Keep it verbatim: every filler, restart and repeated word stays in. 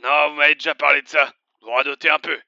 Non, vous m'avez déjà parlé de ça. Vous radotez un peu.